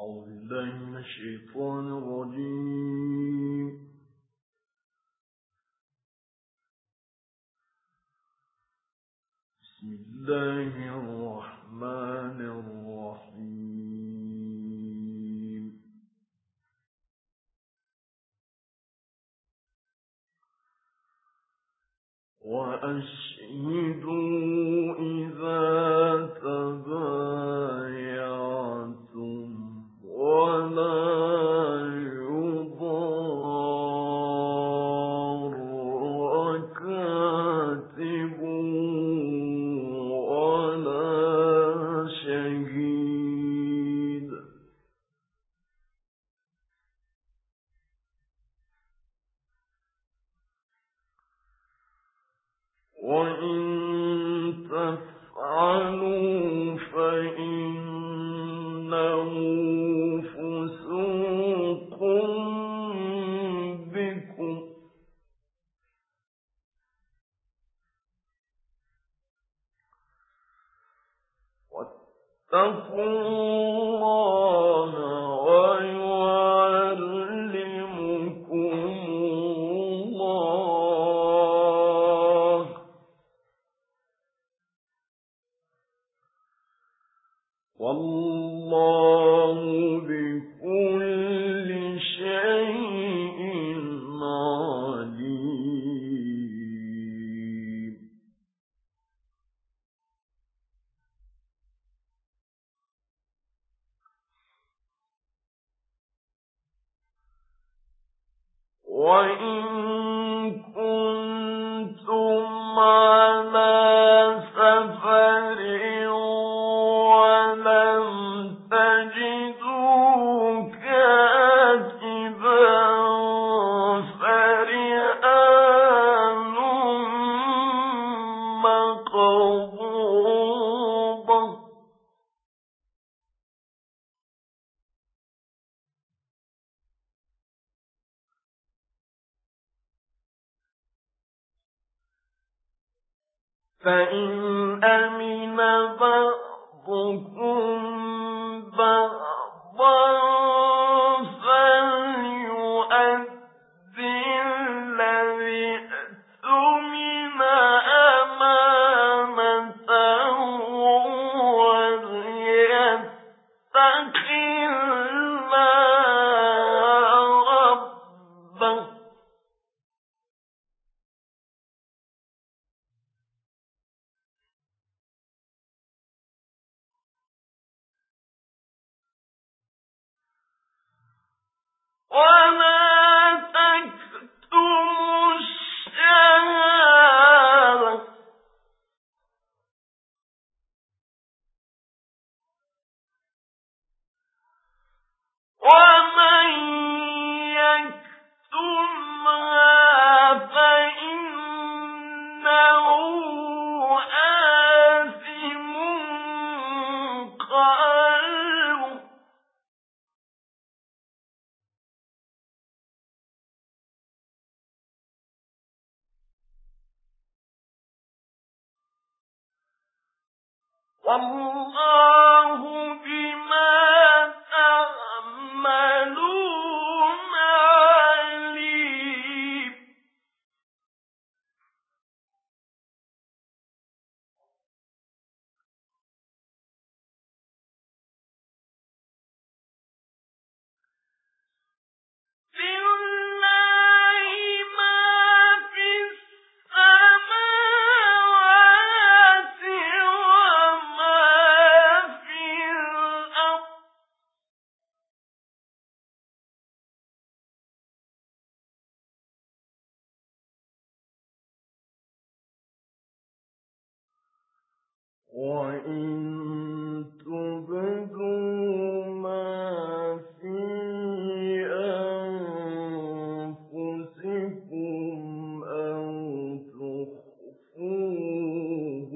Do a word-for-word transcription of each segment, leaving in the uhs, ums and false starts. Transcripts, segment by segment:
أعوذ بالله من الشيطان الرجيم. بسم الله الرحمن الرحيم. وأشهدوا إذا تبايعتم ولا يضار كاتب ولا شهيد. وإن تفعلوا فإنه فسوق بكم. واتقوا الله ويعلمكم الله والله بكل شيء عليم. وإن كنتم على سفر ولم تجدوا كاتبا فرهان مقبوضة. فإن أمن بعضكم بعضا فليؤدي الذي اؤتمن أمانته وليتق الله ربه. ولا تكتموا الشهادة ومن يكتمها فإنه آثم قلبه. والله بما تعملون عليم. لله ما في السماوات وما في الأرض. وإن تبدوا ما في أنفسكم أو تخفوه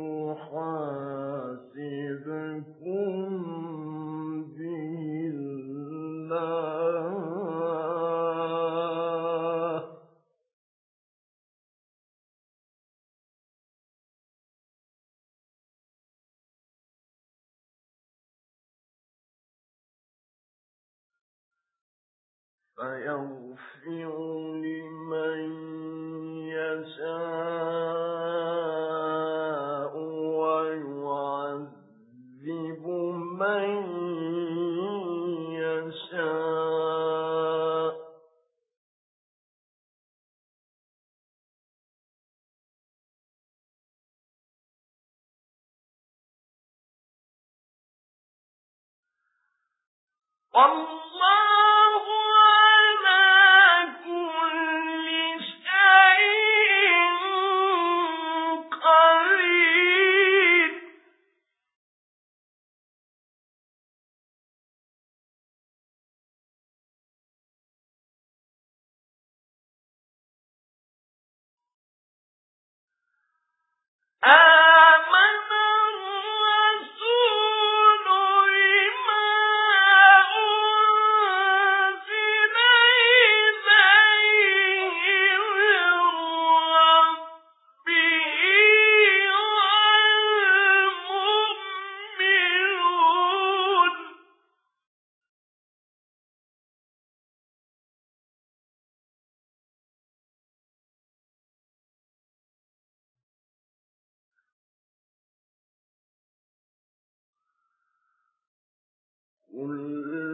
يحاسبكم به الله فيغفر لمن يشاء ويعذب من يشاء. والله على كل شيء قدير. آمن الرسول بما أنزل إليه من ربه والمؤمنون كل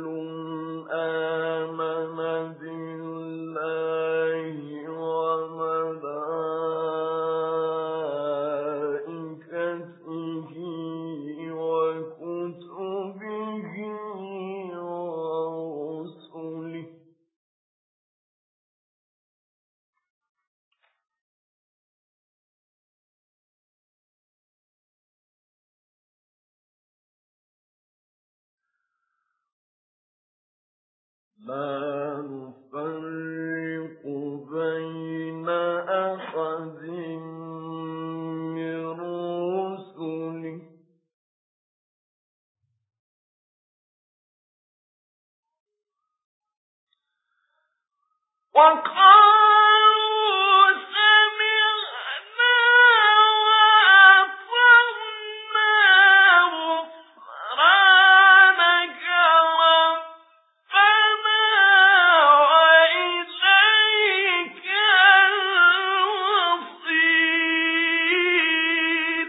آمن بالله وملائكته وكتبه ورسله لا نفرق بين أحد من رسله وقالوا سمعنا وأطعنا غفرانك ربنا وإليك المصير.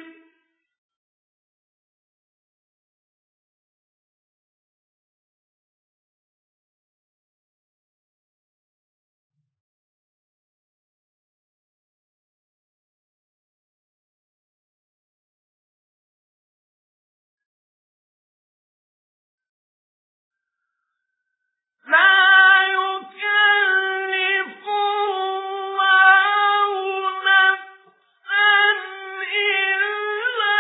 لا يكلف الله نفسا إلا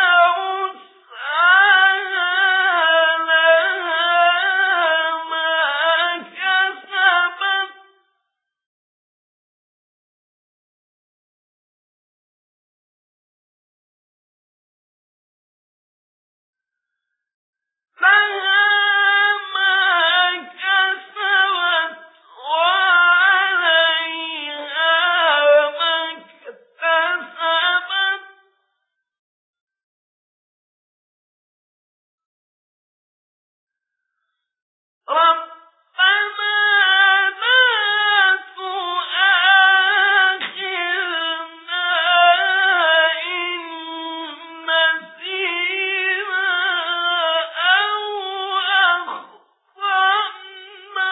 وسعها لها ما كسبت لها ما كسبت وعليها ما اكتسبت. ربنا لا تؤاخذنا إن نسينا أو أخطأنا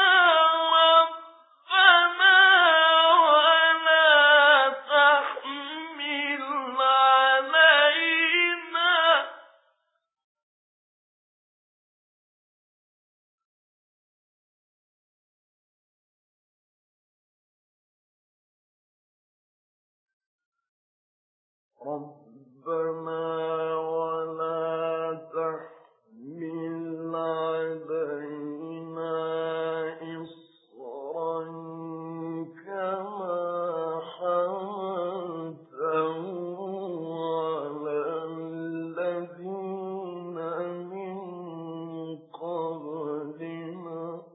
ربنا ولا تحمل علينا ربنا ولا تحمل علينا إصرا كما حملته على الذين من قبلنا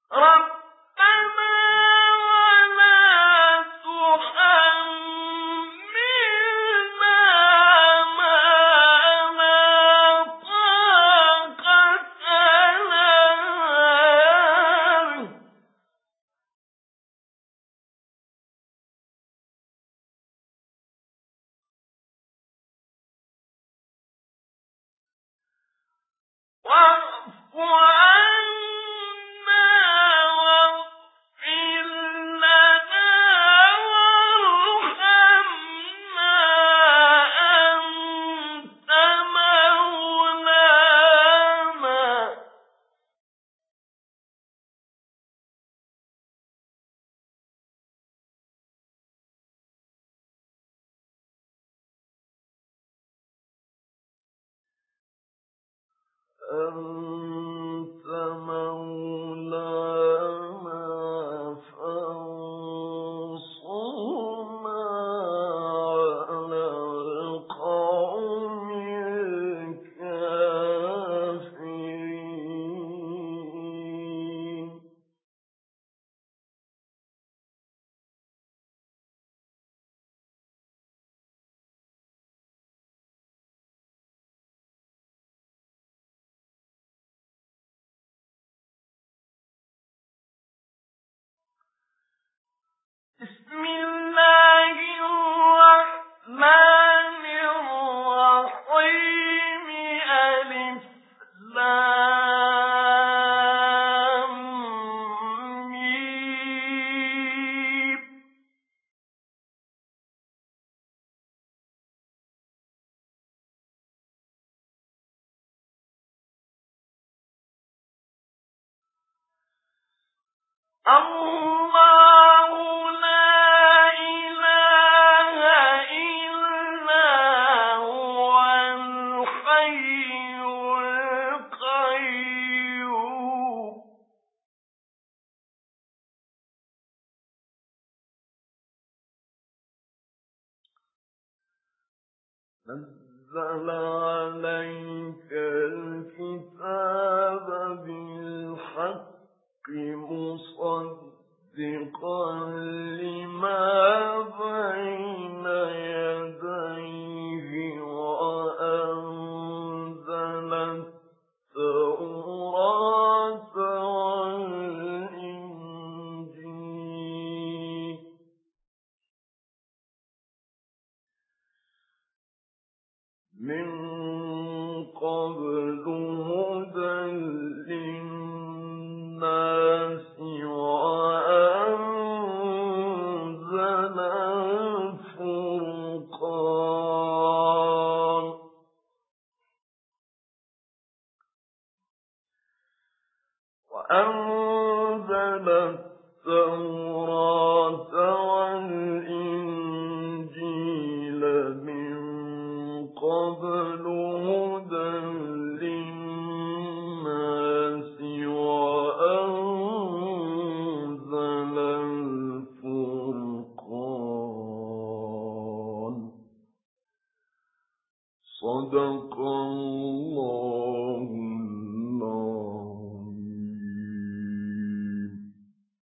أنت مولانا فانصرنا على القوم الكافرين. بسم الله الرحمن الرحيم. ألف لام ميم. الله لا إله إلا هو الحي القيوم. نزل عليك الكتاب بالحق مصدقا لما بين يديه وأنزل التوراة والإنجيل من قبل هدى للناس وأنزل الفرقان وأنزل التوراة والإنجيل من قبل هدى للناس وأنزل الفرقان. صدق